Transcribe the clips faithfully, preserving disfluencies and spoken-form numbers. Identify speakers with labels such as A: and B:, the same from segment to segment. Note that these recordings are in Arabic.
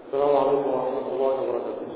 A: السلام عليكم ورحمة الله وبركاته.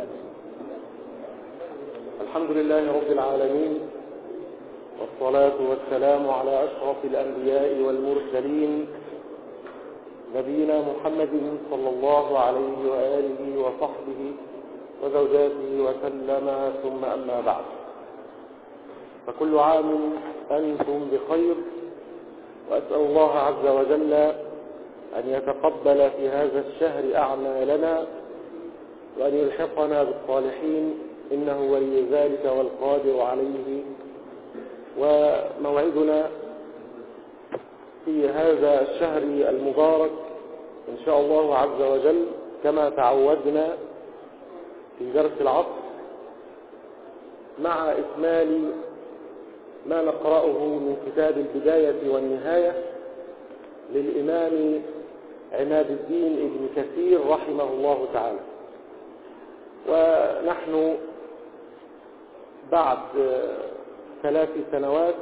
A: الحمد لله رب العالمين، والصلاة والسلام على أشرف الأنبياء والمرسلين، نبينا محمد صلى الله عليه وآله وصحبه وزوجاته وسلم، ثم أما بعد. فكل عام أنتم بخير، وأسأل الله عز وجل أن يتقبل في هذا الشهر أعمالنا، وأن يلحقنا بالصالحين، إنه ولي ذلك والقادر عليه. وموعدنا في هذا الشهر المبارك إن شاء الله عز وجل كما تعودنا في درس العصر، مع إكمال ما نقرأه من كتاب البداية والنهاية للإمام عماد الدين ابن كثير رحمه الله تعالى. ونحن بعد ثلاث سنوات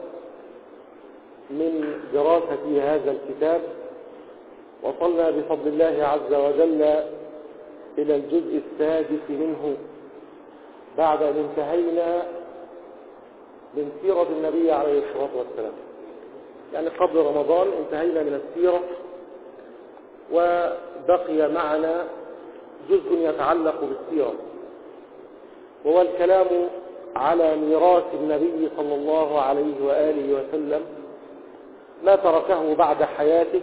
A: من دراسة هذا الكتاب وصلنا بفضل الله عز وجل إلى الجزء السادس منه، بعد أن انتهينا من سيرة النبي عليه الصلاة والسلام. يعني قبل رمضان انتهينا من السيرة، وبقي معنا جزء يتعلق بالسيرة، وهو الكلام على ميراث النبي صلى الله عليه وآله وسلم، ما تركه بعد حياته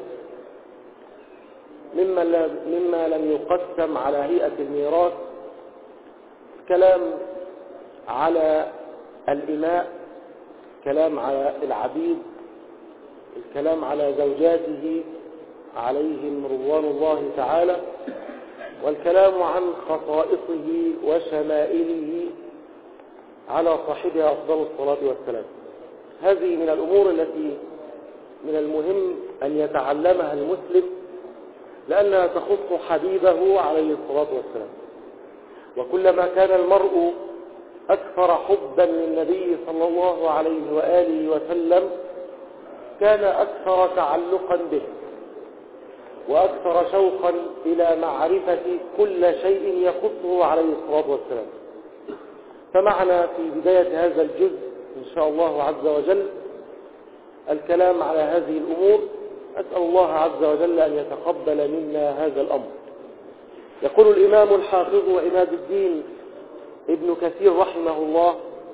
A: مما مما لم يقسم على هيئة الميراث. كلام على الإماء، كلام على العبيد، الكلام على زوجاته عليهم رضوان الله تعالى، والكلام عن خصائصه وشمائله على صاحبها أفضل الصلاة والسلام. هذه من الأمور التي من المهم أن يتعلمها المسلم، لأنها تخص حبيبه عليه الصلاة والسلام. وكلما كان المرء أكثر حبا للنبي صلى الله عليه وآله وسلم كان أكثر تعلقا به، وأكثر شوقا إلى معرفة كل شيء يخصه عليه الصلاة والسلام. فمعنا في بداية هذا الجزء إن شاء الله عز وجل الكلام على هذه الأمور. أسأل الله عز وجل أن يتقبل منا هذا الأمر. يقول الإمام الحافظ عماد الدين ابن كثير رحمه الله: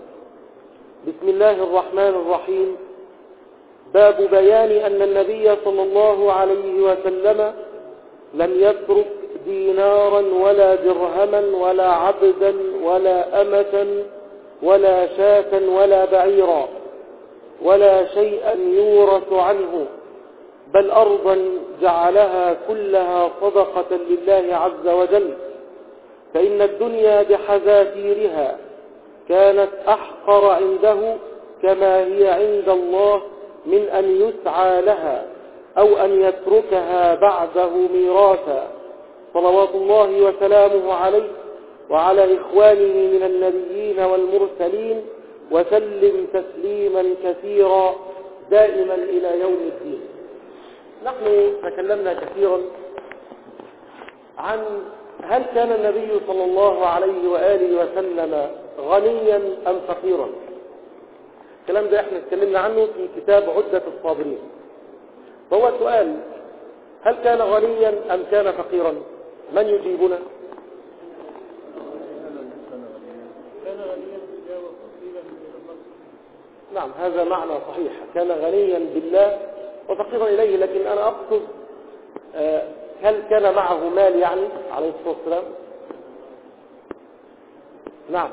A: بسم الله الرحمن الرحيم. باب بيان أن النبي صلى الله عليه وسلم لم يترك دينارا ولا درهما ولا عبدا ولا أمة ولا شاة ولا بعيرا ولا شيئا يورث عنه، بل أرضا جعلها كلها صدقة لله عز وجل، فإن الدنيا بحذافيرها كانت أحقر عنده كما هي عند الله من أن يسعى لها أو أن يتركها بعده ميراثا، صلوات الله وسلامه عليه وعلى إخوانه من النبيين والمرسلين، وسلم تسليما كثيرا دائما إلى يوم الدين. نحن تكلمنا كثيرا عن هل كان النبي صلى الله عليه وآله وسلم غنيا أم فقيرا. الكلام ده احنا اتكلمنا عنه في كتاب عدة الصابرين. فهو سؤال: هل كان غنيا أم كان فقيرا؟ من يجيبنا؟ كان غنيا بالله وفقيرا بالله. نعم، هذا معنى صحيح، كان غنيا بالله وفقيرا إليه. لكن أنا أقصد آه هل كان معه مال يعني عليه الصلاة والسلام؟ نعم.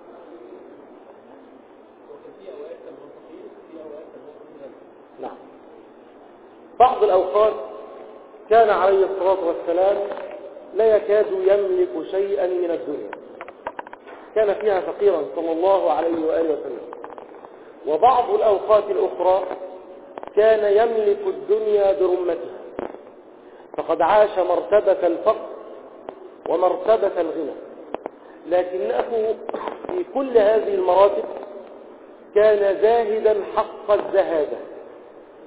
A: نعم. بعض الأوقات كان عليه الصلاة والسلام لا يكاد يملك شيئا من الدنيا، كان فيها فقيرا صلى الله عليه وآله وسلم. وبعض الأوقات الأخرى كان يملك الدنيا برمتها، فقد عاش مرتبة الفقر ومرتبة الغنى، لكنه في كل هذه المراتب كان زاهدا حق الزهادة.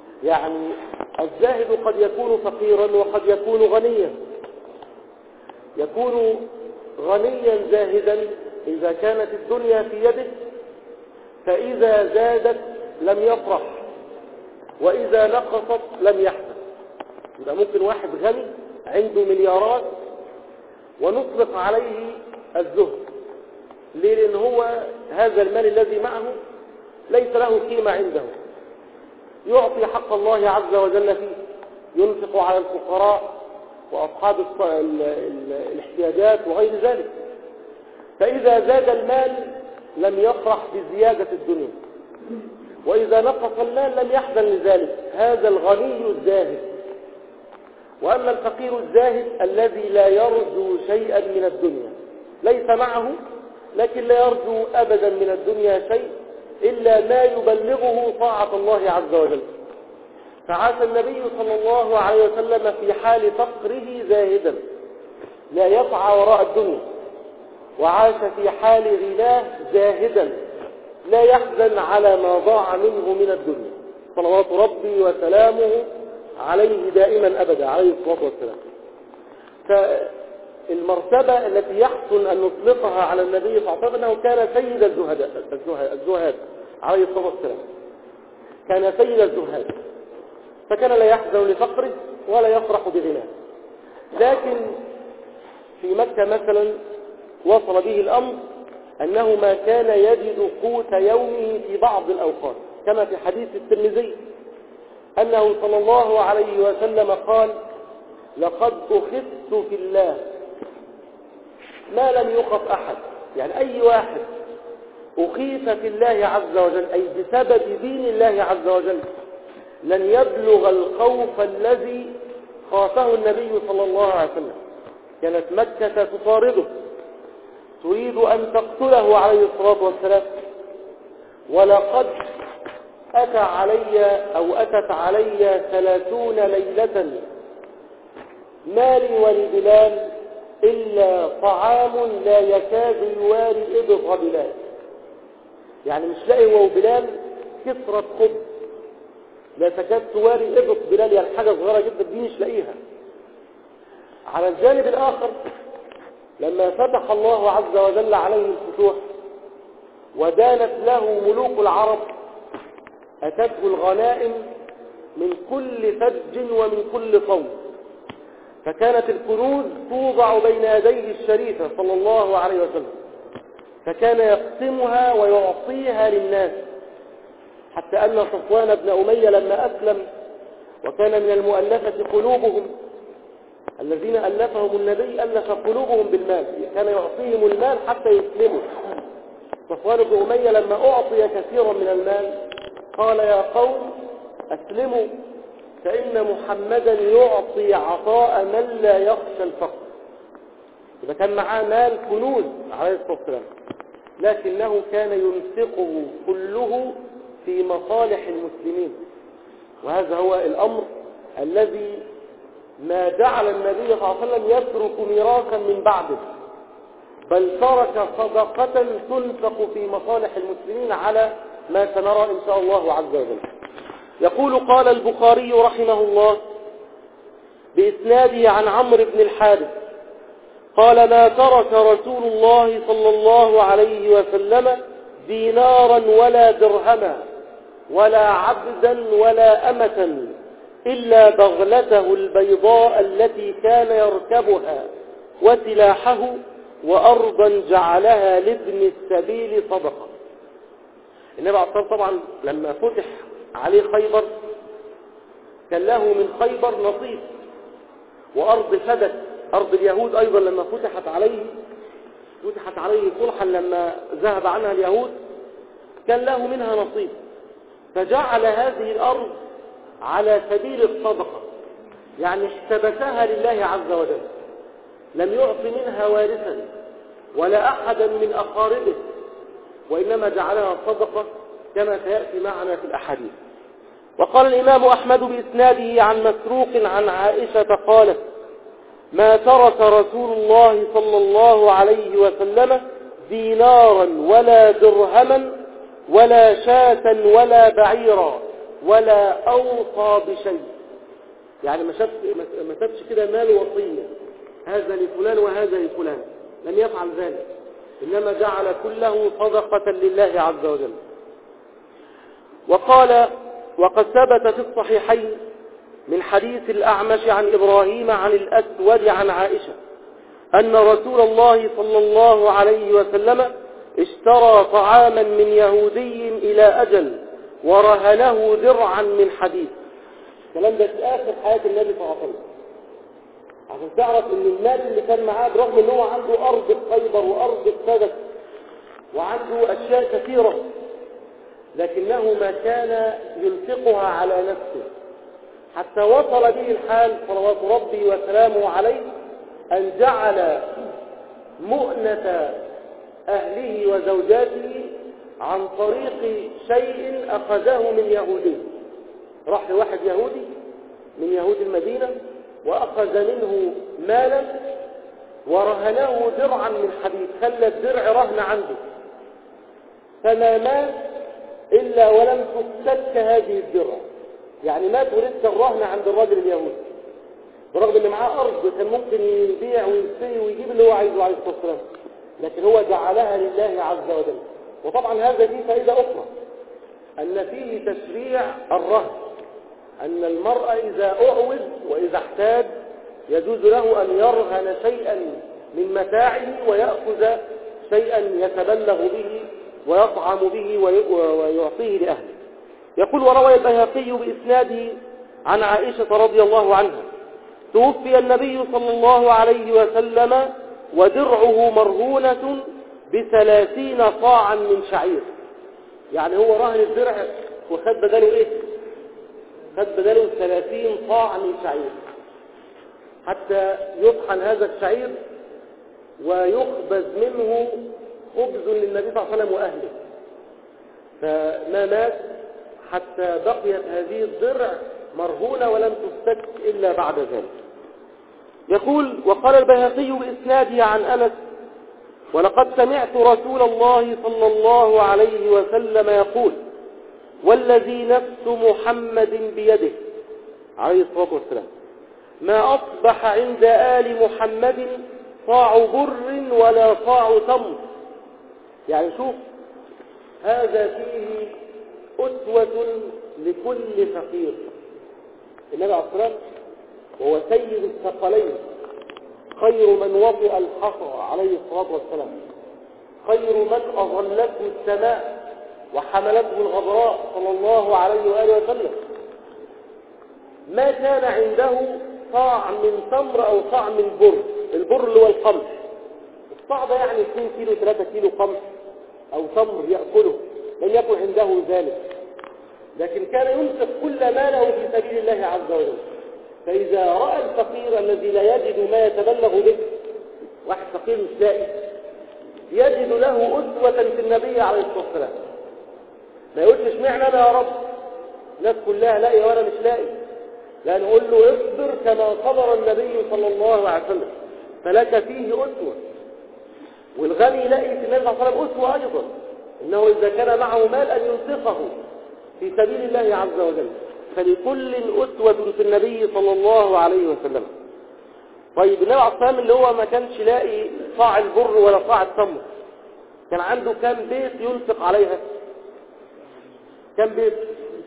A: يعني الزاهد قد يكون فقيرا وقد يكون غنيا، يكون غنيا زاهدا إذا كانت الدنيا في يده، فإذا زادت لم يفرح، وإذا نقصت لم يحزن. يبقى ممكن واحد غني عنده مليارات ونطلق عليه الزهد. ليه؟ لأن هو هذا المال الذي معه ليس له قيمة عنده، يعطي حق الله عز وجل فيه، ينفق على الفقراء وأصحاب الاحتياجات وغير ذلك. فإذا زاد المال لم يفرح بزيادة الدنيا، وإذا نقص المال لم يحزن لذلك. هذا الغني الزاهد. وأما الفقير الزاهد الذي لا يرجو شيئا من الدنيا، ليس معه لكن لا يرجو أبدا من الدنيا شيء إلا ما يبلغه طاعة الله عز وجل. فعاش النبي صلى الله عليه وسلم في حال فقره زاهدا لا يسعى وراء الدنيا، وعاش في حال غناه زاهدا لا يحزن على ما ضاع منه من الدنيا، صلوات ربي وسلامه عليه دائما أبدا عليه الصلاة والسلام. فالمرتبة التي يحسن أن نطلقها على النبي صلى الله عليه وسلم أنه كان سيد الزهداء الزهاد عليه الصلاة والسلام، كان سيد الزهاد، فكان لا يحزن لفقره ولا يفرح بغناه. لكن في مكة مثلا وصل به الأمر أنه ما كان يجد قوت يومه في بعض الأوقات، كما في حديث الترمذي أنه صلى الله عليه وسلم قال: لقد أخذت في الله ما لم يخف أحد. يعني أي واحد أخيف في الله عز وجل، أي بسبب دين الله عز وجل، لن يبلغ الخوف الذي خافه النبي صلى الله عليه وسلم. كانت مكة تطارده، تريد أن تقتله عليه الصلاة والسلام. ولقد أتى علي أو أتت علي ثلاثون ليلة ما لي ولبلال إلا طعام لا يكاد يواري إبط بلال. يعني مش لاقي هو بلال كسرة خبز لا تكاد تواري إبط بلال، يعني حاجة صغيرة جدا دي مش لاقيها. على الجانب الآخر لما فتح الله عز وجل عليه الفتوح ودانت له ملوك العرب، أتته الغنائم من كل فج ومن كل صوب، فكانت الكنوز توضع بين يديه الشريفة صلى الله عليه وسلم، فكان يقسمها ويعطيها للناس، حتى أن صفوان بن أمية لما أسلم وكان من المؤلفة قلوبهم الذين ألفهم النبي، ألف قلوبهم بالمال، كان يعطيهم المال حتى يسلموا. صفوان بن أمية لما أعطي كثيرا من المال قال: يا قوم أسلموا فإن محمدا يعطي عطاء من لا يخشى الفقر. إذا كان معاه مال كنوز عليه الصلاة والسلام، لكنه كان ينفقه كله في مصالح المسلمين. وهذا هو الأمر الذي ما جعل النبي صلى الله عليه وسلم يترك ميراثا من بعده، بل ترك صدقة تنفق في مصالح المسلمين على ما سنرى إن شاء الله عز وجل. يقول: قال البخاري رحمه الله بإسناده عن عمرو بن الحارث قال: ما ترك رسول الله صلى الله عليه وسلم دينارا ولا درهما ولا عبدا ولا أمة إلا بغلته البيضاء التي كان يركبها وسلاحه وأرضا جعلها لابن السبيل صدقة. النبي عليه الصلاة والسلام طبعا لما فتح عليه خيبر كان له من خيبر نصيب، وأرض فدك أرض اليهود أيضا لما فتحت عليه فتحت عليه صلحا لما ذهب عنها اليهود كان له منها نصيب، فجعل هذه الأرض على سبيل الصدقة، يعني احتبسها لله عز وجل، لم يعطي منها وارثا ولا أحدا من أقاربه، وإنما جعلها صدقة كما سيأتي معنا في الأحاديث. وقال الإمام أحمد بإسناده عن مسروق عن عائشة قالت: ما ترك رسول الله صلى الله عليه وسلم دينارا ولا درهما ولا شاة ولا بعيرا ولا أوصى بشيء. يعني ما سابش كده مال وصية، هذا لفلان وهذا لفلان، لم يفعل ذلك، إنما جعل كله صدقة لله عز وجل. وقال: وقد ثبت في الصحيحين من حديث الأعمش عن إبراهيم عن الأسود عن عائشة أن رسول الله صلى الله عليه وسلم اشترى طعاما من يهودي إلى أجل ورهنه درعا من حديد. الكلام ده في آخر حياة النبي صلى الله عليه وسلم، عشان تعرف ان المال اللي كان معاه برغم ان هو عنده أرض في خيبر وأرض في سدك وعنده أشياء كثيرة، لكنه ما كان ينفقها على نفسه، حتى وصل به الحال صلوات ربي وسلامه عليه أن جعل مؤنة أهله وزوجاته عن طريق شيء أخذه من يهودي. راح لواحد يهودي من يهود المدينة وأخذ منه مالا ورهنه درعا من حديد، خلى الدرع رهن عنده، فما مات إلا ولم تفك هذه الدرع. يعني مات ولسه الرهن عند الرجل اليهودي، برغم ان معاه أرض كان ممكن يبيع ويشتري ويجيب اللي هو عايزه عليه الصلاة والسلام، لكن هو جعلها لله عز وجل. وطبعا هذا فيه فائدة أخرى، أن فيه تشريع الرهن، أن المرء إذا أعوز وإذا احتاج يجوز له أن يرهن شيئا من متاعه ويأخذ شيئا يتبلغ به ويطعم به ويعطيه لأهله. يقول: وروى البيهقي بإسناده عن عائشة رضي الله عنها: توفي النبي صلى الله عليه وسلم ودرعه مرهونة بثلاثين صاعا من شعير. يعني هو راهن الدرع وخد بداله ايه؟ خد بداله ثلاثين صاع من شعير، حتى يطحن هذا الشعير ويخبز منه خبز للنبي صلى الله عليه وسلم وأهله. فما مات حتى بقيت هذه الدرع مرهونة ولم تفتك إلا بعد ذلك. يقول: وقال البيهقي بإسناده عن أنس: ولقد سمعت رسول الله صلى الله عليه وسلم يقول: والذي نفس محمد بيده عليه الصلاة والسلام ما أصبح عند آل محمد صاع بر ولا صاع تمر. يعني شوف، هذا فيه أسوة لكل فقير. النبي عليه الصلاة والسلام وهو سيد الثقلين، خير من وطئ الحصى عليه الصلاة والسلام، خير من أظلته السماء وحملته الغبراء صلى الله عليه وآله وسلم، ما كان عنده صاع من تمر أو صاع من بر. البر اللي هو القمح، الصاع ده يعني اثنين كيلو ثلاثة كيلو قمح أو تمر يأكله، لم يكن عنده ذلك، لكن كان ينفق كل ماله في سبيل الله عز وجل. فإذا رأى الفقير الذي لا يجد ما يتبلغ به، واحد فقير مش لاقي، يجد له أسوة في النبي عليه الصلاة والسلام. ما يقولش اشمعنى أنا يا رب، الناس كلها لاقي وأنا مش لاقي، لا، نقول له اصبر كما صبر النبي صلى الله عليه وسلم فلك فيه أسوة. والغني لاقي في النبي صلى الله عليه وسلم أسوة أيضا، إنه إذا كان معه مال أن ينفقه في سبيل الله عز وجل، فلكل أسوة في النبي صلى الله عليه وسلم. طيب النبي عليه الصلاة والسلام اللي هو ما كانش لاقي صاع البر ولا صاع التمر، كان عنده كم بيت ينفق عليها؟ كم بيت؟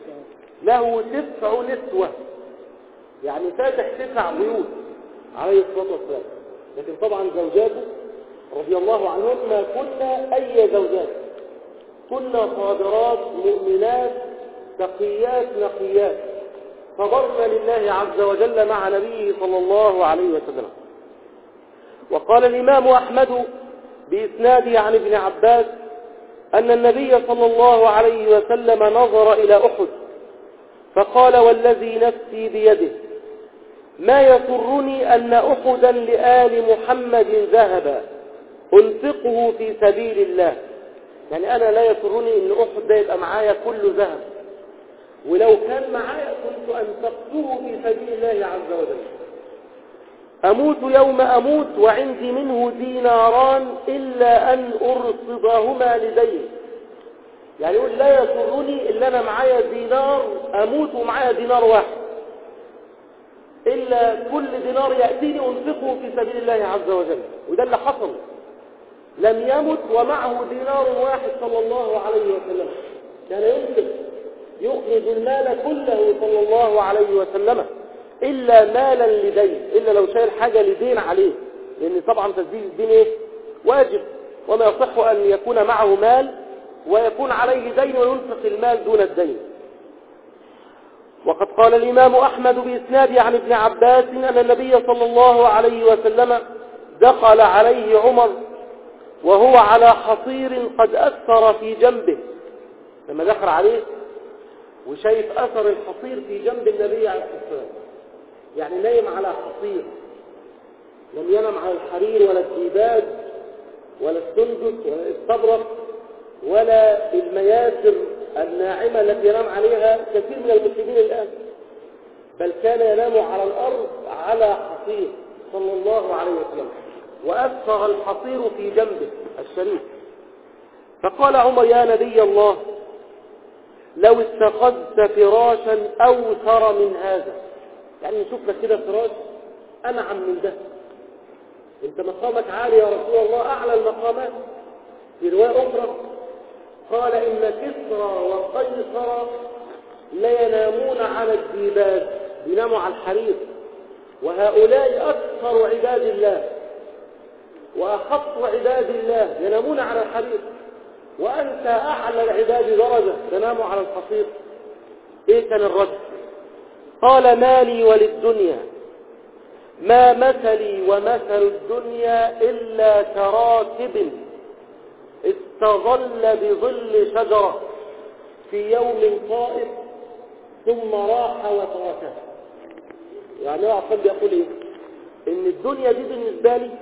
A: له تسع نسوة، يعني فاتح تسع بيوت عليه الصلاة والسلام. لكن طبعا زوجاته رضي الله عنهم ما كنا أي زوجات، كنا صابرات مؤمنات تقيات نقيات، صبرنا لله عز وجل مع نبيه صلى الله عليه وسلم. وقال الإمام أحمد بإسناده عن ابن عباس أن النبي صلى الله عليه وسلم نظر إلى أحد فقال: والذي نفسي بيده ما يسرني أن أحدا لآل محمد ذهبا أنفقه في سبيل الله. يعني أنا لا يسرني أن أحد ده يبقى معايا كل ذهب، ولو كان معايا كنت أنفقته في سبيل الله عز وجل. أموت يوم أموت وعندي منه ديناران إلا أن أرصدهما لدين. يعني يقول لا يسرني إلا أنا معايا دينار أموت ومعايا دينار واحد، إلا كل دينار يأتيني أنفقه في سبيل الله عز وجل. وده اللي حصل، لم يمت ومعه دينار واحد صلى الله عليه وسلم، كان ينفق يخرج المال كله صلى الله عليه وسلم إلا مالا لدين، إلا لو شايل حاجة لدين عليه، لأن طبعا تسديد الدين إيه؟ واجب، وما يصح أن يكون معه مال ويكون عليه دين وينفق المال دون الدين. وقد قال الإمام أحمد بإسناد عن ابن عباس أن النبي صلى الله عليه وسلم دخل عليه عمر وهو على حصير قد أثر في جنبه. لما دخل عليه وشايف أثر الحصير في جنب النبي عليه الصلاة والسلام، يعني نايم على حصير، لم ينم على الحرير ولا الديباج ولا السندس ولا الاستبرق ولا المياسر الناعمة التي ينام عليها كثير من المسلمين الآن، بل كان ينام على الأرض على حصير صلى الله عليه وسلم، وأثر الحصير في جنبه الشريف. فقال عمر: يا نبي الله، لو اتخذت فراشا أوثر من هذا، يعني نشوف لك كده فراش أنعم من ده، انت مقامك عالي يا رسول الله، أعلى المقامات. في رواية أخرى قال: إن كسرى وقيصر لا ينامون على الديباج، بيناموا على الحرير، وهؤلاء أكثر عباد الله وأخص عباد الله ينامون على الحرير، وأنت أعلى العباد درجة تنام على الحصير. إيه كان الرد؟ قال: مالي وللدنيا، ما مثلي ومثل الدنيا إلا كراكب استظل بظل شجرة في يوم طائف ثم راح وتركها. يعني هو عقل بيقول إيه؟ إن الدنيا دي بالنسبة لي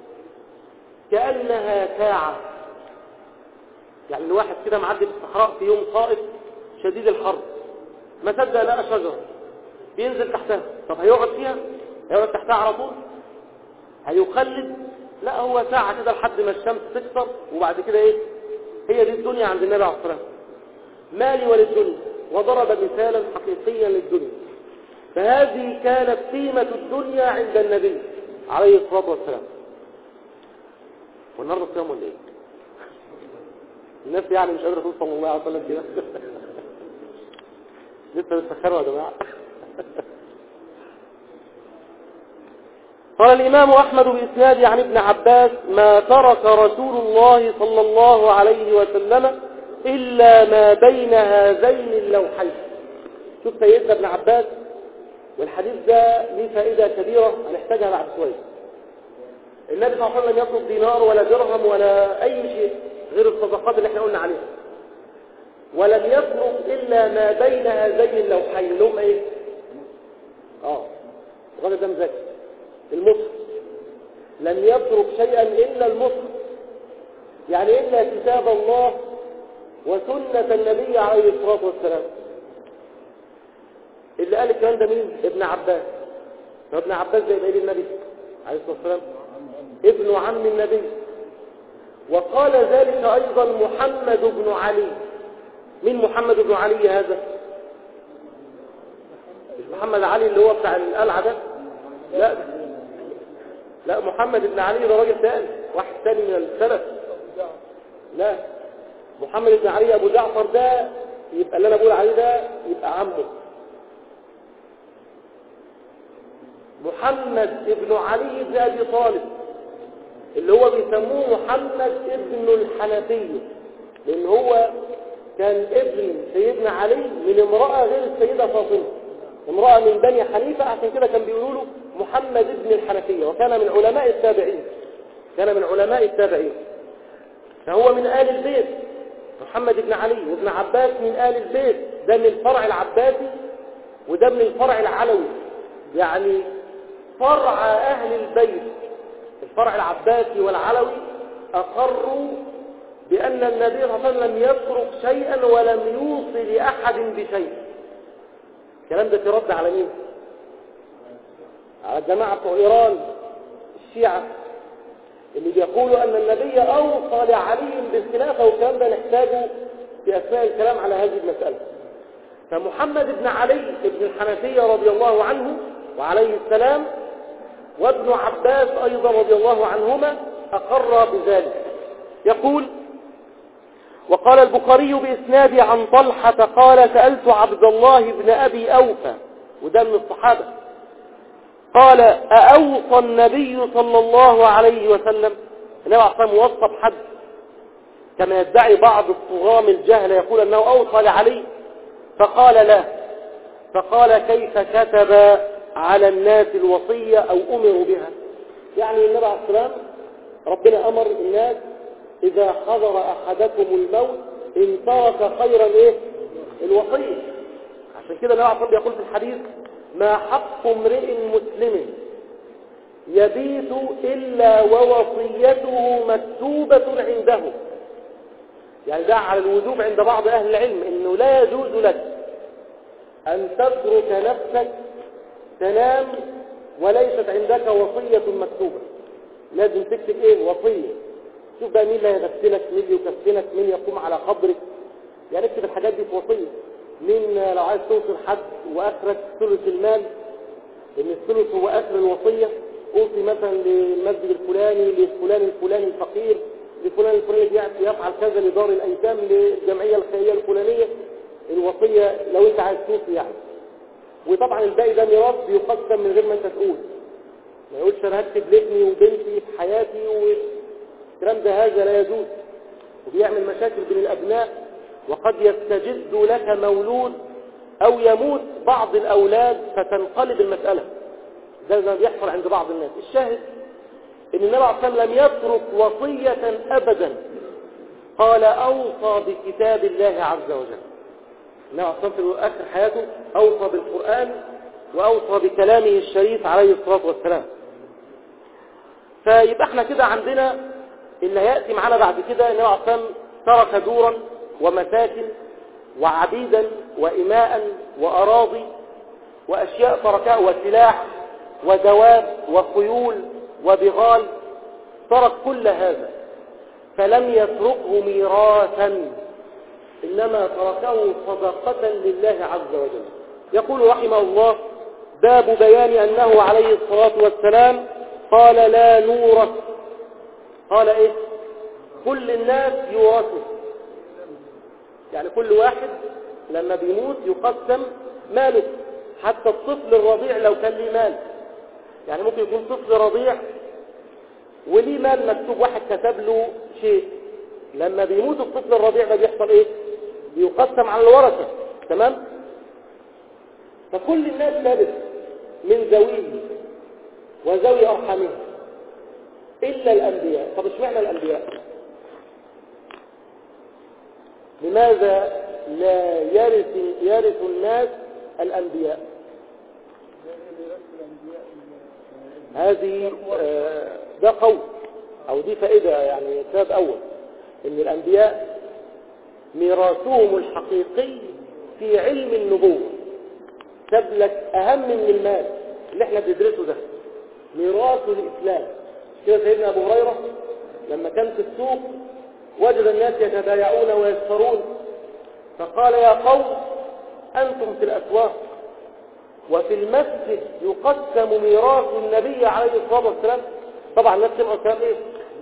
A: كأنها ساعة، يعني الواحد كده معدي في الصحراء في يوم طائف شديد الحر، ما صدق لقى شجرة بينزل تحتها، طب هيقعد فيها؟ هيقعد تحتها على طول؟ هيقلد؟ لا، هو ساعة كده لحد ما الشمس تكسر، وبعد كده ايه؟ هي دي الدنيا عند النبي عليه الصلاة والسلام. مالي وللدنيا، وضرب مثالا حقيقيا للدنيا. فهذه كانت قيمة الدنيا عند النبي عليه الصلاة والسلام. والنهارده الصيام ولا ايه؟ الناس يعني مش قادرة توصل صلى الله عليه وسلم كده. لسه بتسخروا يا جماعة. قال الإمام أحمد بإسناد عن ابن عباس: ما ترك رسول الله صلى الله عليه وسلم إلا ما بين هذين اللوحين. شوف سيدنا ابن عباس، والحديث ده ليه فائدة كبيرة هنحتاجها بعد شوية. النبي صلى الله عليه وسلم لم يطلب دينار ولا درهم ولا أي شيء غير الصدقات اللي احنا قلنا عليها، ولم يترك إلا ما بين هذين اللوحين اللي هم ايه؟ اه غدا دم زكي المصحف. لم يترك شيئا إلا المصحف، يعني إلا كتاب الله وسنة النبي عليه الصلاة والسلام. اللي قال الكلام ده مين؟ ابن عباس. ابن عباس ده يبقى ايه النبي عليه الصلاة والسلام؟ ابن عم النبي. وقال ذلك أيضا محمد بن علي. مين محمد بن علي هذا؟ مش محمد علي اللي هو بتاع القلعة ده؟ لا لا، محمد بن علي ده راجل ثاني، واحد ثاني من السلف. لا، محمد بن علي أبو جعفر ده يبقى اللي أنا بقول عليه ده يبقى عمه. محمد بن علي بن أبي طالب اللي هو بيسموه محمد ابن الحنفية، لأن هو كان ابن سيدنا علي من امرأة غير السيدة فاطمة، امرأة من بني حنيفة، عشان كده كان بيقولوا له محمد ابن الحنفية، وكان من علماء التابعين، كان من علماء التابعين، فهو من آل البيت. محمد بن علي وابن عباس من آل البيت، ده من الفرع العباسي وده من الفرع العلوي، يعني فرع أهل البيت الفرع العباسي والعلوي أقروا بأن النبي صلى الله عليه وسلم لم يترك شيئا ولم يوصي لأحد بشيء. الكلام ده ترد على مين؟ على الجماعة بتوع إيران الشيعة اللي بيقولوا أن النبي أوصى لعلي بالخلافة، والكلام ده نحتاجه في أثناء الكلام على هذه المسألة. فمحمد بن علي بن الحنفية رضي الله عنه وعليه السلام، وابن عباس أيضا رضي الله عنهما أقر بذلك. يقول: وقال البخاري بإسناده عن طلحة قال: سألت عبد الله بن أبي أوفى، وده من الصحابة، قال: أأوصى النبي صلى الله عليه وسلم؟ النبي عليه الصلاة والسلام وصى بحد كما يدعي بعض الطغام الجهل يقول أنه أوصى لعلي؟ فقال: لا. فقال: كيف كتب على الناس الوصية أو أمروا بها؟ يعني النبي عليه الصلاة والسلام ربنا أمر الناس إذا حضر أحدكم الموت إن ترك خيرا إيه؟ الوصية. عشان كده النبي عليه الصلاة والسلام بيقول في الحديث: ما حق امرئ مسلم يبيت إلا ووصيته مكتوبة عنده. يعني ده على الوجوب عند بعض أهل العلم إنه لا يجوز لك أن تترك نفسك تنام وليست عندك وصية مكتوبة. لازم تكتب إيه؟ وصية. شوف بقى مين اللي هيغسلك، مين اللي يكفنك، مين يقوم على قبرك، يعني اكتب الحاجات دي في وصية. مين لو عايز توصل حد وأخرك ثلث المال، إن الثلث هو آخر الوصية، أوصي مثلا للمسجد الفلاني، لفلان الفلاني الفقير، لفلان الفلاني يفعل كذا لدار الأيتام، للجمعية الخيرية الفلانية. الوصية لو أنت عايز توصي يعني. وطبعا الباقي ده ميراث بيقسم من غير ما أنت تقول. ما يقولش أنا هكتب لابني وبنتي في حياتي والكلام ده، هذا لا يجوز، وبيعمل مشاكل بين الأبناء، وقد يستجد لك مولود أو يموت بعض الأولاد فتنقلب المسألة. ده ما بيحصل عند بعض الناس. الشاهد إن النبي عليه الصلاة والسلام لم يترك وصية أبدا، قال: أوصى بكتاب الله عز وجل. النبي عليه الصلاة والسلام في آخر حياته أوصى بالقرآن وأوصى بكلامه الشريف عليه الصلاة والسلام. فيبقى احنا كده عندنا اللي هيأتي معنا بعد كده: النبي عليه الصلاة والسلام ترك دورا ومساكن وعبيدا وإماء وأراضي وأشياء تركها، وسلاح ودواب وخيول وبغال، ترك كل هذا، فلم يتركه ميراثا، إنما تركه صدقة لله عز وجل. يقول رحمه الله: باب بيان أنه عليه الصلاة والسلام قال: لا نورث. قال إيه؟ كل الناس يورثوا، يعني كل واحد لما بيموت يقسم ماله، حتى الطفل الرضيع لو كان ليه مال. يعني ممكن يكون طفل رضيع وليه مال مكتوب، واحد كتب له شيء، لما بيموت الطفل الرضيع ده بيحصل ايه؟ بيقسم على الورثة. تمام؟ فكل الناس ترث من ذويه وذوي أرحامهم إلا الأنبياء. طب اشمعنى الأنبياء؟ لماذا لا يرث يرث الناس الأنبياء؟ هذه آه ده قول أو دي فائدة، يعني سبب أول إن الأنبياء ميراثهم الحقيقي في علم النبوة. سبلك أهم من المال اللي احنا بندرسه ده، ميراث الإسلام. كده سيدنا أبو هريرة لما كان في السوق وجد الناس يتبايعون ويسفرون، فقال: يا قوم أنتم في الأسواق وفي المسجد يقسم ميراث النبي عليه الصلاة والسلام. طبعا الناس سمعوا الكلام ايه؟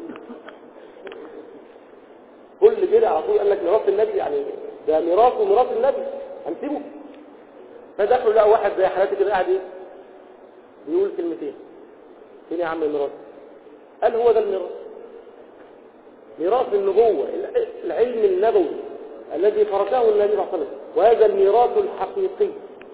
A: كل كده على طول قال لك ميراث النبي، يعني ده ميراث وميراث النبي هنسيبه. فدخلوا لقوا واحد زي حالاتي كده قاعد ايه؟ بيقول كلمتين: فين يا عم الميراث؟ قال: هو ده الميراث، ميراث النبوة، العلم النبوي الذي تركه النبي صلى الله عليه وسلم، وهذا الميراث الحقيقي.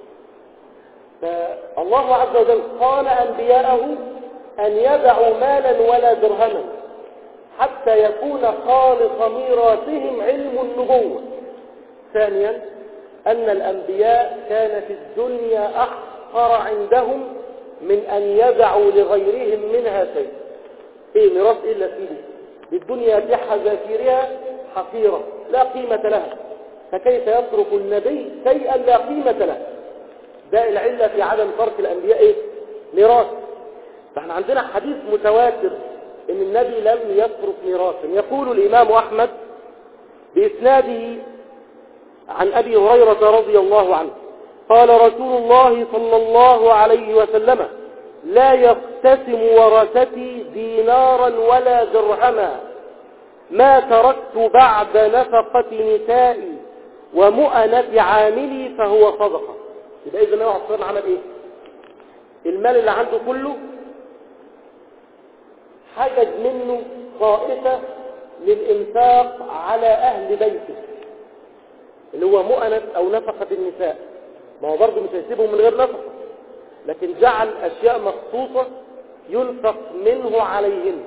A: فالله عز وجل قال أنبياءه أن يدعوا مالا ولا درهما حتى يكون خالص ميراثهم علم النبوة. ثانيا أن الأنبياء كان في الدنيا أحقر عندهم من أن يدعوا لغيرهم منها شيء. إيه ميراث إلا سيدي؟ بالدنيا بحذافيرها حقيرة لا قيمة لها، فكيف يترك النبي شيئا لا قيمة له؟ ده العلة في عدم ترك الأنبياء إيه؟ ميراث. فاحنا عندنا حديث متواتر إن النبي لم يترك ميراثا. يقول الإمام أحمد بإسناده عن أبي هريرة رضي الله عنه قال رسول الله صلى الله عليه وسلم: لا يقتسم ورثتي دينارا ولا درهما ما تركت بعد نفقة نسائي ومؤنة عاملي فهو صدقة. يبقى إذا النبي عليه الصلاة والسلام عمل إيه؟ المال اللي عنده كله حجز منه طائفة للإنفاق على أهل بيته، اللي هو مؤنة أو نفقة النساء. ما هو برضه مش هيسيبهم من غير نفقة، لكن جعل أشياء مخصوصة ينفق منه عليهن.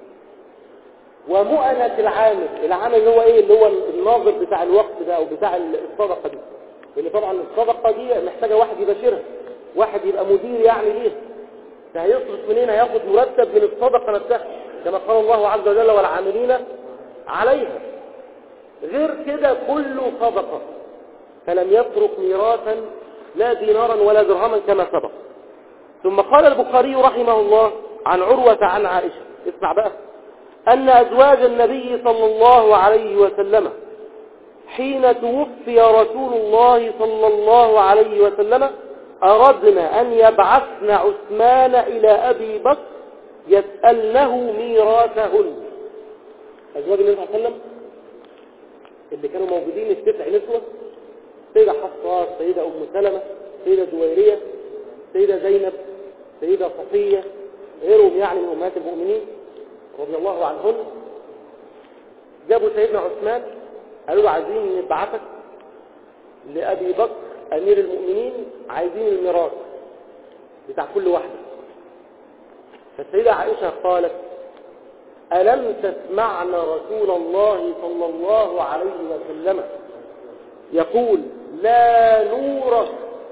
A: ومؤنة العامل، العامل اللي هو إيه؟ اللي هو الناظر بتاع الوقت ده أو بتاع الصدقة دي، لأن طبعا الصدقة دي محتاجة واحد يباشرها، واحد يبقى مدير يعني ليه. ده هيصرف منين؟ هياخد مرتب من الصدقة نفسها، كما قال الله عز وجل: والعاملين عليها. غير كده كله صدقة، فلم يترك ميراثا لا دينارا ولا درهما كما سبق. ثم قال البخاري رحمه الله عن عروة عن عائشة، اسمع بقى: أن أزواج النبي صلى الله عليه وسلم حين توفي رسول الله صلى الله عليه وسلم أردنا أن يبعثن عثمان إلى أبي بكر يسألنه ميراثهن. أزواج النبي صلى الله عليه وسلم اللي كانوا موجودين التسع نسوة: سيدة حفصة، سيدة أم سلمة، سيدة جويرية، سيدة زينب، سيدة صفية، غيرهم يعني من أمهات المؤمنين رضي الله عنهن. جابوا سيدنا عثمان قالوا: عايزين نبعثك لأبي بكر أمير المؤمنين، عايزين الميراث بتاع كل واحدة. فالسيدة عائشة قالت: ألم تسمعن رسول الله صلى الله عليه وسلم يقول: لا نورث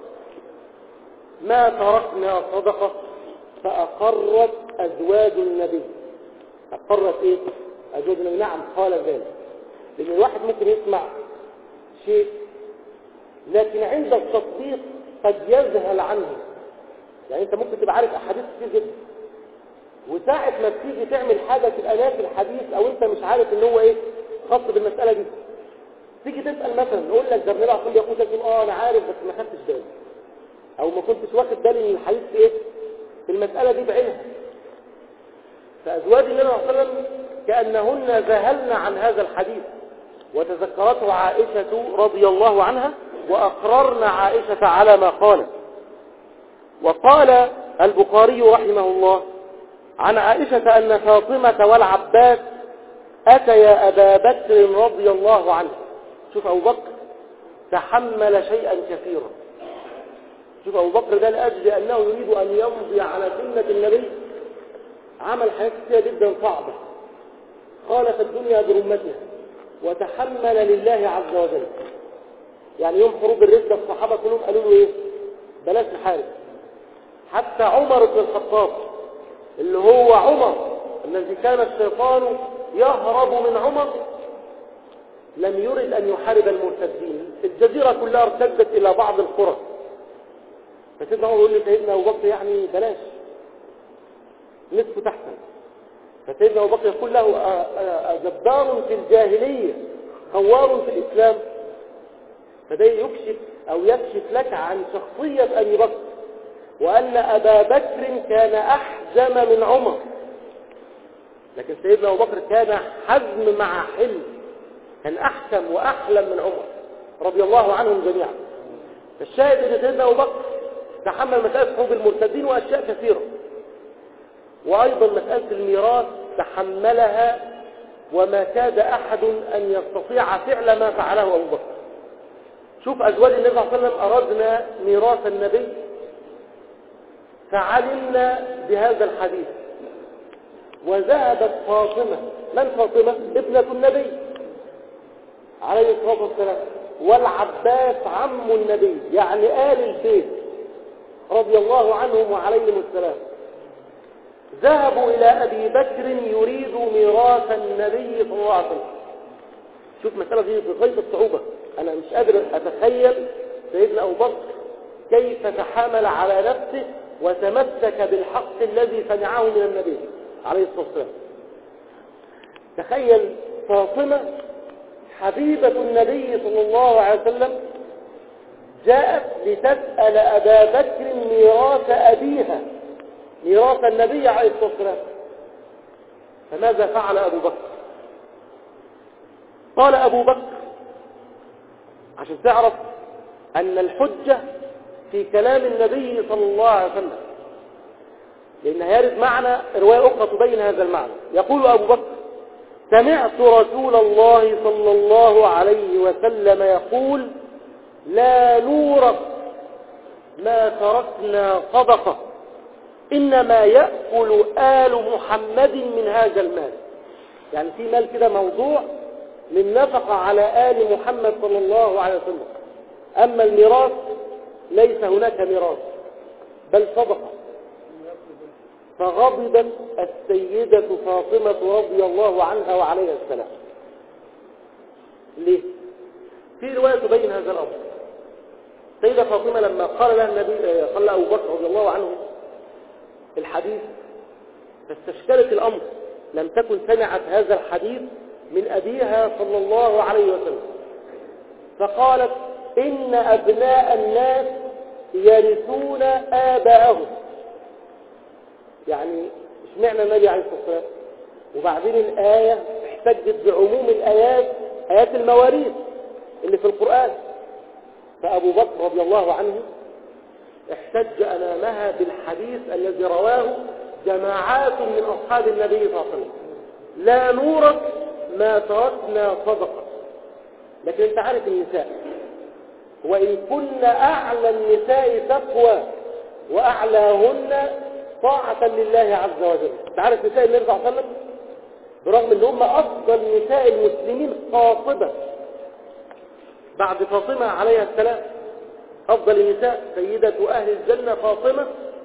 A: ما تركنا صدقة؟ فأقرت أزواج النبي. أقرت إيه؟ أزواج النبي. نعم، قال ذلك. لأن الواحد ممكن يسمع شيء لكن عند التطبيق قد يذهل عنه. يعني أنت ممكن تبقى عارف أحاديث كتير جدا، وساعة ما تيجي تعمل حاجة تبقى ناسي الحديث أو أنت مش عارف إن هو إيه خاص بالمسألة دي. تيجي تسأل مثلا، نقول لك ده ابن الله عشان بيقول لك: اه أنا عارف بس ما خدتش بالي، أو ما كنتش واخد بالي من الحديث في إيه في المسألة دي بعينها. فأزواج النبي صلى الله عليه وسلم كأنهن ذهلن عن هذا الحديث، وتذكرته عائشة رضي الله عنها، وأقررن عائشة على ما قالت. وقال البخاري رحمه الله عن عائشة أن فاطمة والعباس أتيا أبا بكر رضي الله عنه. شوف أبو بكر تحمل شيئا كثيرا. شوف أبو بكر ده لأجل أنه يريد أن يمضي على سنة النبي عمل حاجات كثيرة جدا صعبة، خالف الدنيا برمتها وتحمل لله عز وجل. يعني يوم حروب الردة الصحابة كلهم قالوا له إيه؟ بلاش نحارب. حتى عمر بن الخطاب اللي هو عمر الذي كان الشيطان يهرب من عمر لم يرد أن يحارب المرتدين. الجزيرة كلها ارتدت إلى بعض القرى، فسيدنا عمر يقول لسيدنا أبو بكر: يعني بلاش، نصف تحسن. فسيدنا أبو بكر يقول له: جبار في الجاهلية خوار في الإسلام. فده يكشف أو يكشف لك عن شخصية أبي بكر، وأن أبا بكر كان أحزم من عمر، لكن سيدنا أبو بكر كان حزم مع حلم، كان أحكم وأحلم من عمر رضي الله عنهم جميعا. فالشاهد أن سيدنا أبو بكر تحمل مسألة حروب المرتدين وأشياء كثيرة، وأيضا مسألة الميراث تحملها، وما كاد أحد أن يستطيع فعل ما فعله أبو بكر. شوف أزواج النبي صلى الله عليه وسلم: أردنا ميراث النبي فعلمنا بهذا الحديث. وذهبت فاطمة. من فاطمة؟ ابنة النبي عليه الصلاة والسلام، والعباس عم النبي، يعني آل البيت رضي الله عنهم وعليهم السلام. ذهبوا إلى أبي بكر يريدوا ميراث النبي صلى الله عليه وسلم. شوف مسألة دي في غاية الصعوبة. أنا مش قادر أتخيل سيدنا أبو بكر كيف تحامل على نفسه وتمسك بالحق الذي سمعه من النبي عليه الصلاة والسلام. تخيل فاطمة حبيبة النبي صلى الله عليه وسلم جاءت لتسأل أبا بكر ميراث أبيها، ميراث النبي عليه الصلاة والسلام. فماذا فعل أبو بكر؟ قال أبو بكر، عشان تعرف أن الحجة في كلام النبي صلى الله عليه وسلم، لأن يرد معنا رواية أخرى تبين هذا المعنى. يقول أبو بكر: سمعت رسول الله صلى الله عليه وسلم يقول: لا نورث ما تركنا صدقة، إنما يأكل آل محمد من هذا المال. يعني في مال كده موضوع للنفقة على آل محمد صلى الله عليه وسلم، أما الميراث ليس هناك ميراث بل صدقة. فغضبت السيدة فاطمة رضي الله عنها وعليها السلام. ليه؟ في رواية تبين هذا الأمر. السيدة فاطمة لما قال لها النبي، قال لها أبو بكر رضي الله عنه الحديث، فاستشكلت الأمر، لم تكن سمعت هذا الحديث من أبيها صلى الله عليه وسلم، فقالت: إن أبناء الناس يرثون آباءهم. يعني اشمعنى النبي عليه الصلاة والسلام؟ وبعدين الآية احتجت بعموم الآيات، آيات المواريث اللي في القرآن. فأبو بكر رضي الله عنه احتج أمامها بالحديث الذي رواه جماعات من أصحاب النبي صلى الله عليه وسلم: لا نورث ما تركنا صدقة. لكن انت عارف النساء، وإن كن أعلى النساء تقوى وأعلاهن طاعة لله عز وجل. انت عارف نساء النبي صلى الله عليه وسلم برغم ان هم أفضل نساء المسلمين قاطبة بعد فاطمة عليها السلام، أفضل النساء سيدة أهل الجنة فاطمة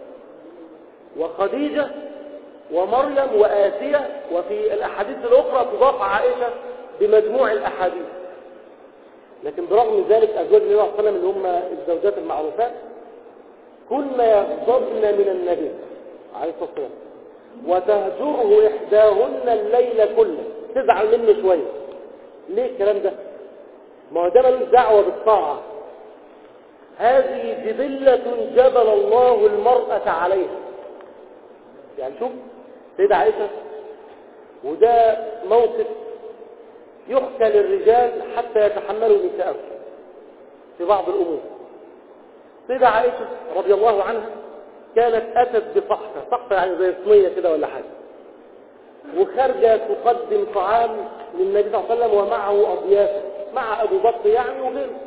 A: وخديجة ومريم وآسية، وفي الأحاديث الأخرى تضاف عائشة بمجموع الأحاديث. لكن برغم ذلك أزواج النبي صلى الله عليه وسلم اللي هم الزوجات المعروفات كن يغضبن من النبي عليه الصلاة والسلام، وتهجره إحداهن الليل كله، تزعل منه شوية. ليه الكلام ده؟ ما هو ده ملوش دعوة بالطاعة. هذه جبلة جبل الله المرأة عليها. يعني شوف سيدة عائشة، وده موقف يحكى للرجال حتى يتحملوا نساءهم في بعض الأمور. سيدة عائشة رضي الله عنها كانت أتت بصحفة، صحفة يعني زي صينية كده ولا حاجة، وخارجة تقدم طعام للنبي صلى الله عليه وسلم ومعه أضيافه، مع أبو بكر يعني وغيره.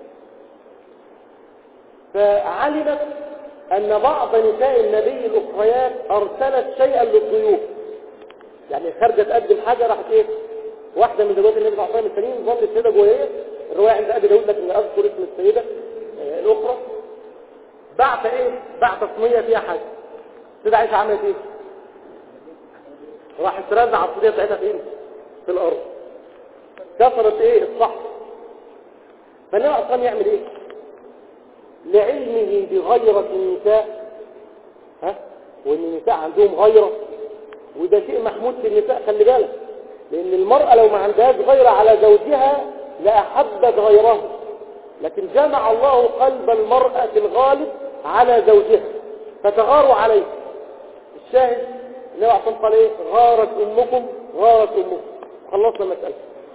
A: فعلمت أن بعض نساء النبي الأخريات أرسلت شيئا للضيوف، يعني خارجة تقدم حاجة، راحت إيه؟ واحدة من زوجات النبي صلى الله عليه وسلم الثانيين ظلت السيدة جويرية، الرواية عند أبي داود لك إن أذكر اسم السيدة الأخرى، بعت إيه؟ بعت صينية فيها حاجة. السيدة عائشة عملت إيه؟ راحت ترزع الصينية بتاعتها فين؟ في الأرض، كسرت إيه؟ الصحن. فالنبي أصلا يعمل إيه؟ لعلمه بغيرة النساء، ها؟ وإن النساء عندهم غيرة، وده شيء محمود في النساء، خلي بالك، لأن المرأة لو ما عندهاش غيرة على زوجها لأحبت غيره، لكن جمع الله قلب المرأة الغالب على زوجها فتغاروا عليه. الشاهد النبي عليه الصلاة والسلام قال إيه؟ غارت أمكم غارت أمكم. خلصنا المسألة.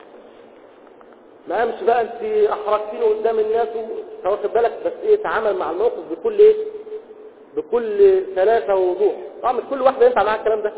A: ما قامش بقى انت احرجتينه قدام الناس واخد بالك، بس ايه، تعامل مع الموقف بكل ايه، بكل سلاسة ووضوح. طبعا مش كل واحدة ينفع معاها الكلام ده.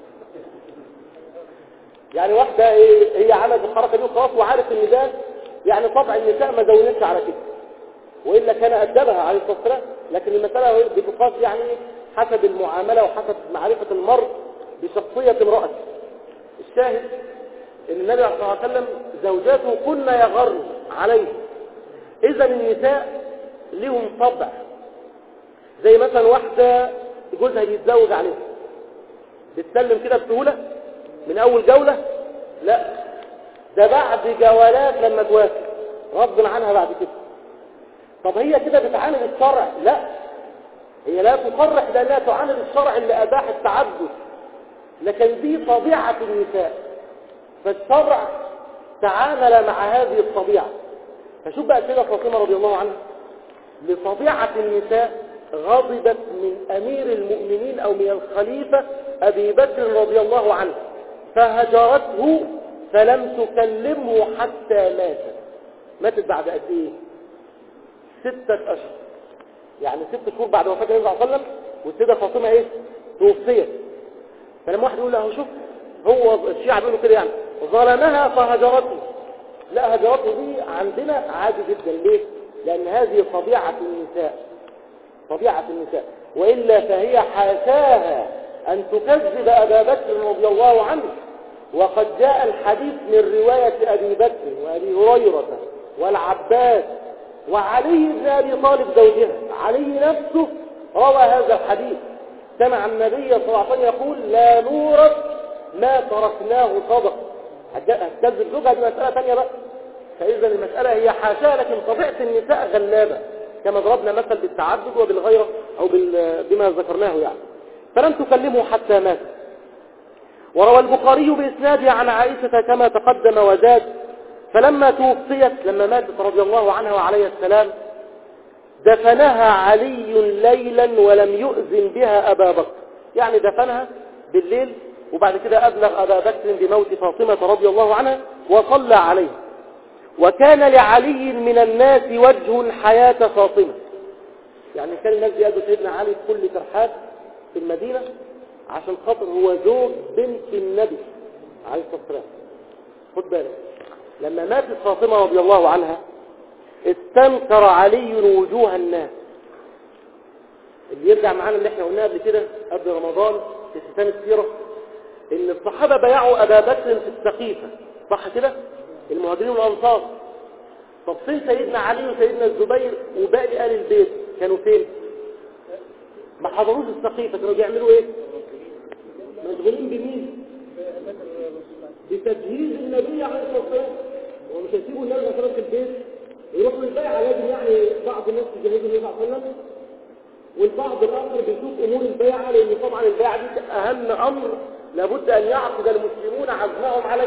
A: يعني واحدة ايه، هي عملت الحركة دي وخلاص، وعارف ان ده يعني طبع النساء ما زونتش على كده، والا كان ادبها عليه الصلاة والسلام. لكن المسألة بتقاس يعني حسب المعاملة وحسب معرفة المرء بشخصية امرأته. الشاهد ان النبي صلى الله عليه وسلم زوجاته كن يغر عليه. اذا النساء لهم طبع، زي مثلا واحدة جوزها بيتزوج عليها بتسلم كده بسهولة من اول جولة؟ لا، ده بعد جولات لما توافق غصب عنها بعد كده. طب هي كده بتعاند الشرع؟ لا، هي لا تصرح لانها تعاند الشرع اللي اباح التعدد، لكن دي طبيعة النساء، فالشرع تعامل مع هذه الطبيعة. فشوف بقى سيدة فاطمة رضي الله عنها لطبيعة النساء غضبت من أمير المؤمنين أو من الخليفة أبي بكر رضي الله عنه، فهجرته فلم تكلمه حتى مات. ماتت بعد قد إيه؟ ستة أشهر، يعني ست شهور بعد وفاة النبي صلى الله عليه وسلم، والسيدة فاطمة إيه؟ توفيت. فلما واحد يقول له شوف، هو الشيعة بيقولوا كده يعني ظلمها فهجرته. لا، هجرته دي عندنا عادي جدا. ليه؟ لأن هذه طبيعة النساء، طبيعة النساء، وإلا فهي حاشاها أن تكذب أبا بكر رضي الله عنه. وقد جاء الحديث من رواية أبي بكر وأبي هريرة والعباس وعلي بن أبي طالب زوجها. علي نفسه روى هذا الحديث، سمع النبي صلى الله عليه وسلم يقول لا نورث ما تركناه صدق. هتكذب زوجها دي مسألة ثانية بقى. فإذا المسألة هي حاشاة، لكن طبيعة النساء غلابة، كما ضربنا مثل بالتعدد وبالغيرة أو بما ذكرناه يعني. فلم تكلمه حتى مات. وروى البخاري بإسناده عن عائشة كما تقدم وزاد: فلما توفيت، لما ماتت رضي الله عنها وعليه السلام، دفنها علي ليلا ولم يؤذن بها أبا بكر. يعني دفنها بالليل، وبعد كده أبلغ أبا بكر بموت فاطمة رضي الله عنها وصلى عليها. وكان لعلي من الناس وجه الحياة فاطمة. يعني كان الناس بيقابلوا سيدنا علي في كل ترحاب في المدينة عشان خاطر هو زوج بنت النبي عليه الصلاة والسلام. خد بالك، لما ماتت فاطمة رضي الله عنها استنكر علي وجوه الناس. اللي يرجع معانا اللي احنا قلناه قبل كده قبل رمضان في ختام السيرة، ان الصحابة بايعوا أبا بكر في السقيفة، صح كده؟ المهاجرين والأنصار. طب فين سيدنا علي وسيدنا الزبير وباقي آل البيت؟ كانوا فين؟ ما حضروش السقيفة. كانوا بيعملوا ايه؟ مشغولين بمين؟ بتجهيز النبي عليه الصلاة والسلام. هو مش هيسيبوا النبي صلى الله عليه وسلم في البيت يروحوا البيعة. لازم يعني بعض الناس تجهزوا النبي صلى الله عليه وسلم، والبعض الآخر بيشوف أمور البيعة، لأن طبعا البيعة دي أهم أمر لابد أن يعقد المسلمون عزمهم عليه.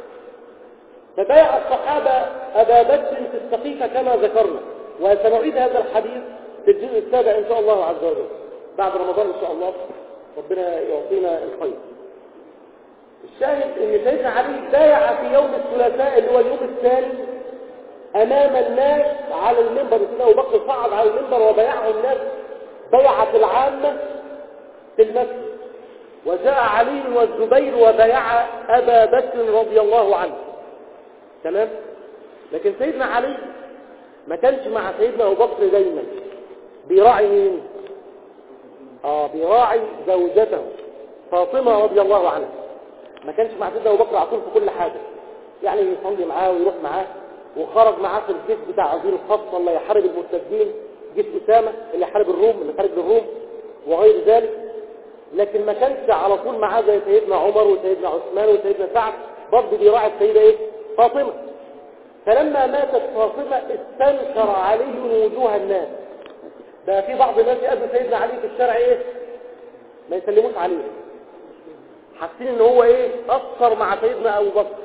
A: فبايع الصحابة أبا بكر في السقيفة كما ذكرنا، وسنعيد هذا الحديث في الجزء السابع إن شاء الله عز وجل بعد رمضان إن شاء الله، ربنا يعطينا الخير. الشاهد ان سيدنا علي بايع في يوم الثلاثاء اللي هو اليوم الثاني امام الناس على المنبر. سيدنا ابو بكر صعد على المنبر وبايعه الناس بيعة العامة في المسجد، وجاء علي والزبير وبايع ابا بكر رضي الله عنه. تمام. لكن سيدنا علي ما كانش مع سيدنا ابو بكر دايما، بيراعي مين؟ اه بيراعي زوجته فاطمة رضي الله عنها. ما كانش مع سيدنا ابو بكر على طول في كل حاجه، يعني يصلي معاه ويروح معاه، وخرج معاه في الجيش بتاع عزير الخاصه اللي يحارب المرتدين، جيش اسامه اللي يحارب الروم اللي خارج الروم وغير ذلك. لكن ما كانش على طول معاه زي سيدنا عمر وسيدنا عثمان وسيدنا سعد، برضه بيراعي السيده ايه؟ فاطمه. فلما ماتت فاطمه استنكر علي وجوه الناس. بقى في بعض الناس يقابل سيدنا علي في الشارع ايه؟ ما يسلموش عليه، حاسين ان هو ايه؟ اثر مع سيدنا ابو بكر.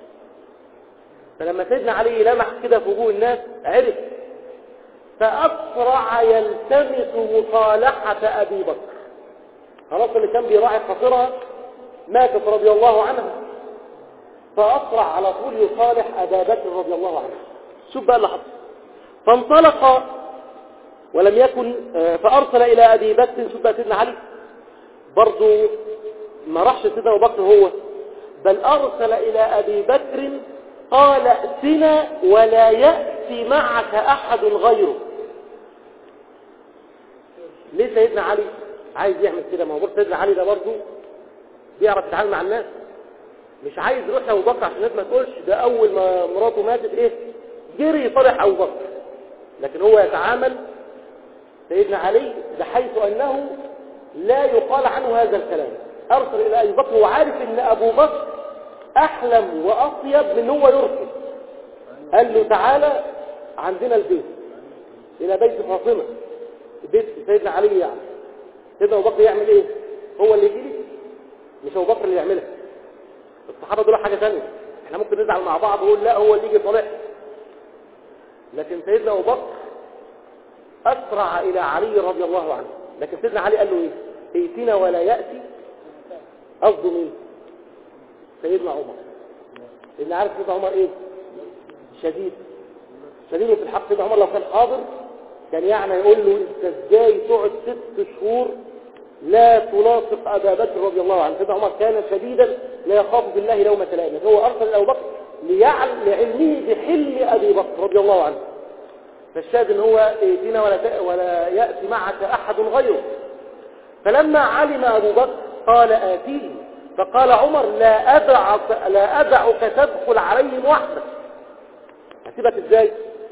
A: فلما سيدنا علي لمح كده في وجوه الناس عرف، فاسرع يلتمس مصالحه ابي بكر. خلاص اللي كان بيراعي خاطرها ماتت رضي الله عنها، فاسرع على طول يصالح ابا بكر رضي الله عنه. شوف بقى اللي حصل. فانطلق ولم يكن، فارسل الى ابي بكر. شوف بقى سيدنا علي برضه ما راحش سيدنا ابو بكر هو، بل ارسل الى ابي بكر قال ائتنا ولا ياتي معك احد غيره. ليه سيدنا علي عايز يعمل كده؟ ما هو سيدنا علي ده برضه بيعرف يتعامل مع الناس، مش عايز يروح لابو بكر عشان الناس ما تقولش ده اول ما مراته ماتت ايه جري يصالح ابو بكر. لكن هو يتعامل سيدنا علي بحيث انه لا يقال عنه هذا الكلام. ارسل الى ابي بكر وعارف ان ابو بكر احلم واطيب من هو يرسل. قال له تعالى عندنا البيت، الى بيت فاطمه، بيت سيدنا علي. يعني سيدنا ابو بكر يعمل ايه؟ هو اللي يجي، مش ابو بكر اللي يعملها. الصحابه دول حاجه ثانيه، احنا ممكن نزعل مع بعض ونقول لا هو اللي يجي صالح، لكن سيدنا ابو بكر أسرع إلى علي رضي الله عنه. لكن سيدنا علي قال له إيه؟ ائتنا ولا يأتي. قصده مين؟ سيدنا عمر. لأن عارف سيدنا عمر إيه؟ شديد شديد في الحق. سيدنا عمر لو كان حاضر كان يعني يقول له أنت إزاي تقعد ست شهور لا تلاصق أبا بكر رضي الله عنه. سيدنا عمر كان شديدا لا يخاف بالله لومة لائم. هو أرسل أبو بكر لعلمه بحلم أبي بكر رضي الله عنه. فالشاهد ان هو ائتنا ولا, ولا يأتي معك أحد غيره. فلما علم أبو بكر قال آتيه. فقال عمر لا أدع لا أدعك تدخل عليهم وحدك. هسيبك ازاي؟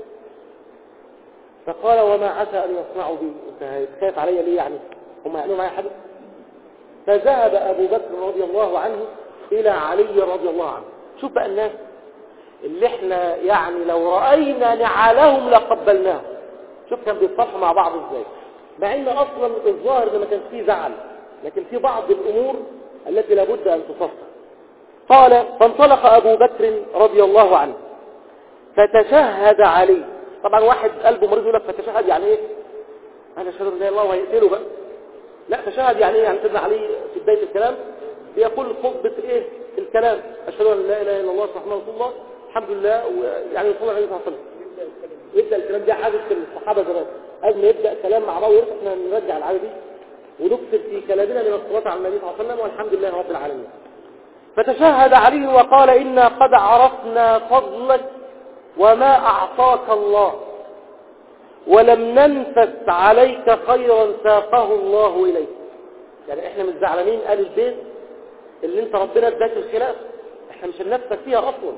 A: فقال وما عسى أن يصنعوا بي؟ انت خايف علي ليه يعني؟ هم يعملوا معي حدث؟ فذهب أبو بكر رضي الله عنه إلى علي رضي الله عنه. شوف بقى الناس اللي احنا يعني لو رأينا نعالهم لقبلناهم. شوف كان بيتصالحوا مع بعض ازاي، مع ان اصلا الظاهر ان ما كانش فيه زعل، لكن في بعض الامور التي لابد ان تصفى. قال فانطلق ابو بكر رضي الله عنه فتشهد عليه. طبعا واحد قلبه مريض يقول لك فتشهد يعني ايه؟ انا اشهد ان لا اله الا الله وهيقتله بقى. لا، تشهد يعني ايه؟ يعني سيدنا علي في بدايه الكلام بيقول خطبه ايه الكلام، اشهد ان لا اله الا الله محمد رسول الله الحمد لله، ويعني يصلي عليه الصلاه والسلام. يبدا الكلام ده عاده الصحابه زمان، قبل ما يبدا كلام مع بعض احنا نرجع العاده دي ونكثر في كلامنا من الصلاه على النبي صلى الله عليه وسلم والحمد لله رب العالمين. فتشهد عليه وقال إنا قد عرفنا فضلك وما أعطاك الله، ولم ننفس عليك خيرا ساقه الله إليك. يعني احنا مش زعلانين آل البيت اللي انت ربنا اداك الخلاف، احنا مش هننفسك فيها اصلا،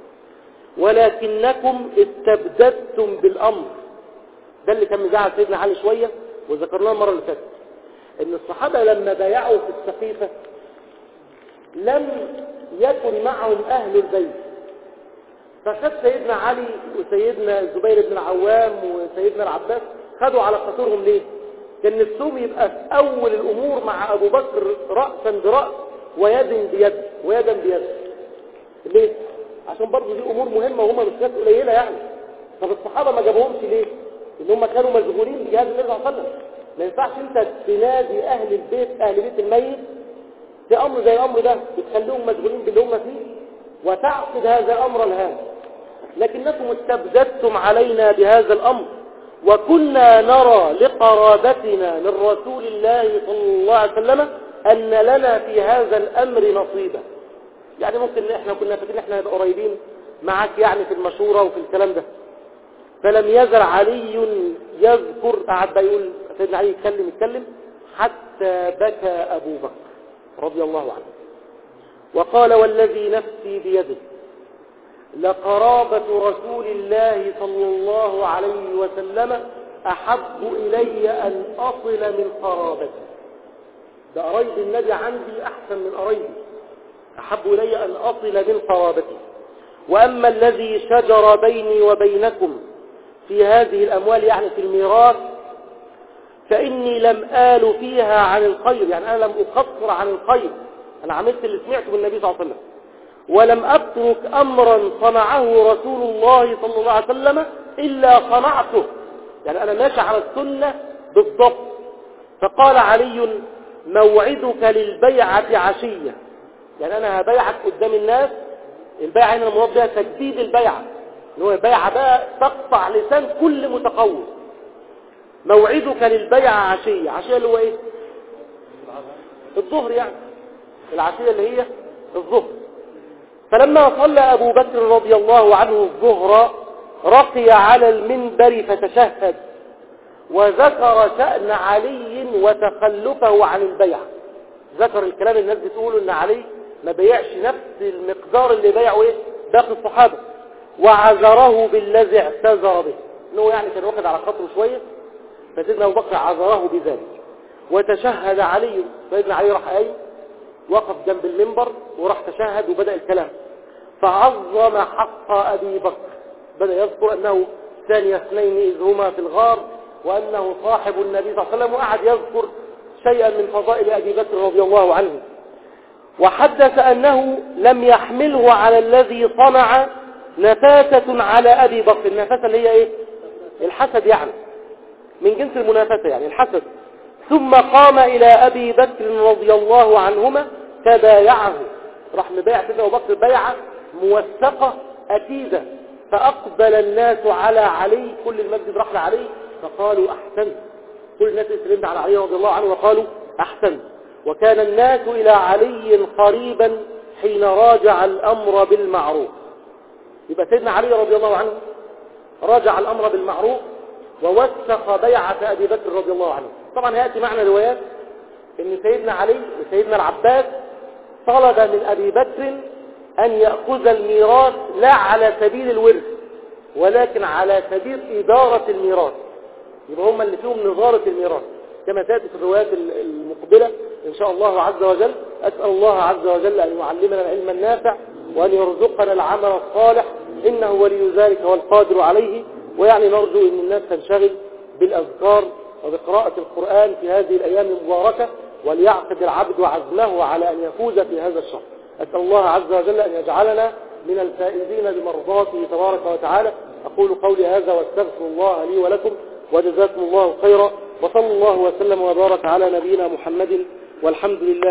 A: ولكنكم استبددتم بالامر. ده اللي كان مزعل سيدنا علي شويه وذكرناه المره اللي فاتت، ان الصحابه لما بايعوا في السقيفه لم يكن معهم اهل البيت، فخد سيدنا علي وسيدنا الزبير بن العوام وسيدنا العباس خدوا على خاطرهم. ليه؟ كان نفسهم يبقى في اول الامور مع ابو بكر راسا براس ويد بيد ويدا بيد. ليه؟ عشان برضه دي امور مهمه وهم مش ناس قليله يعني. طب الصحابه ما جابوهمش ليه؟ ان هم كانوا مشغولين بجهاد النبي صلى الله عليه وسلم. ما ينفعش انت تنادي اهل البيت اهل بيت الميت في امر زي الامر ده بتخليهم مشغولين باللي هم فيه وتعقد هذا الامر الهام. لكنكم استبددتم علينا بهذا الامر، وكنا نرى لقرابتنا من رسول الله صلى الله عليه وسلم ان لنا في هذا الامر نصيبا. يعني ممكن احنا كنا فاكرين احنا نبقى قريبين معاك يعني في المشوره وفي الكلام ده. فلم يزل علي يذكر، قعد بقى يقول سيدنا علي يتكلم يتكلم حتى بكى ابو بكر رضي الله عنه وقال والذي نفسي بيده لقرابة رسول الله صلى الله عليه وسلم أحب إلي أن أصل من قرابتي. ده قرايب النبي عندي أحسن من قرايبي، أحب إلي أن أصل من قرابتي. وأما الذي شجر بيني وبينكم في هذه الأموال يعني في الميراث فإني لم آل فيها عن الخير، يعني أنا لم أقصر عن الخير، أنا عملت اللي سمعته من النبي صلى الله عليه وسلم، ولم أترك أمرا صنعه رسول الله صلى الله عليه وسلم إلا صنعته. يعني أنا ماشي على السنة بالضبط. فقال علي موعدك للبيعة عشية، يعني أنا هبيعك قدام الناس. البيعة هنا المراد بها تجديد البيعة، اللي هو البيعة بقى تقطع لسان كل متقوم. موعدك للبيعة عشية، عشية اللي هو إيه؟ الظهر، يعني العشية اللي هي الظهر. فلما صلى أبو بكر رضي الله عنه الظهر رقي على المنبر فتشهد وذكر شأن علي وتخلفه عن البيع. ذكر الكلام الناس بتقوله ان علي ما بيعش نفس المقدار اللي بيعه ايه باقي الصحابة، وعذره بالذي اعتذر به، انه يعني كان واخد على خاطره شوية، فسيدنا أبو بكر عذره بذلك. وتشهد علي، سيدنا علي راح قايم وقف جنب المنبر وراح تشهد وبدأ الكلام، فعظم حق أبي بكر، بدأ يذكر أنه ثاني اثنين إذ هما في الغار، وأنه صاحب النبي صلى الله عليه وسلم، وقعد يذكر شيئا من فضائل أبي بكر رضي الله عنه. وحدث أنه لم يحمله على الذي صنع نفاسة على أبي بكر. النفاسة اللي هي إيه؟ الحسد يعني. من جنس المنافسة يعني الحسد. ثم قام إلى أبي بكر رضي الله عنهما تبايعه، راح مبايع سيدنا أبو بكر بيعة موثقة أكيدة. فأقبل الناس على علي، كل المسجد راح لعلي فقالوا أحسن، كل الناس يسلمت على علي رضي الله عنه وقالوا أحسن. وكان الناس إلى علي قريبا حين راجع الأمر بالمعروف. يبقى سيدنا علي رضي الله عنه راجع الأمر بالمعروف ووثق بيعة أبي بكر رضي الله عنه. طبعا يأتي معنا روايات ان سيدنا علي وسيدنا العباس طلب من أبي بكر أن يأخذ الميراث لا على سبيل الورث ولكن على سبيل إدارة الميراث، يبقى هم اللي فيهم نظارة الميراث كما تأتي في الروايات المقبلة إن شاء الله عز وجل. أسأل الله عز وجل أن يعلمنا العلم النافع وأن يرزقنا العمل الصالح، إنه ولي ذلك والقادر عليه. ويعني نرجو أن الناس تنشغل بالأذكار وبقراءة القرآن في هذه الأيام المباركة، وليعقد العبد عزمه على أن يفوز في هذا الشهر. أسأل الله عز وجل أن يجعلنا من الفائزين بمرضاته تبارك وتعالى. أقول قولي هذا واستغفر الله لي ولكم، وجزاكم الله خيرا، وصلى الله وسلم وبارك على نبينا محمد، والحمد لله.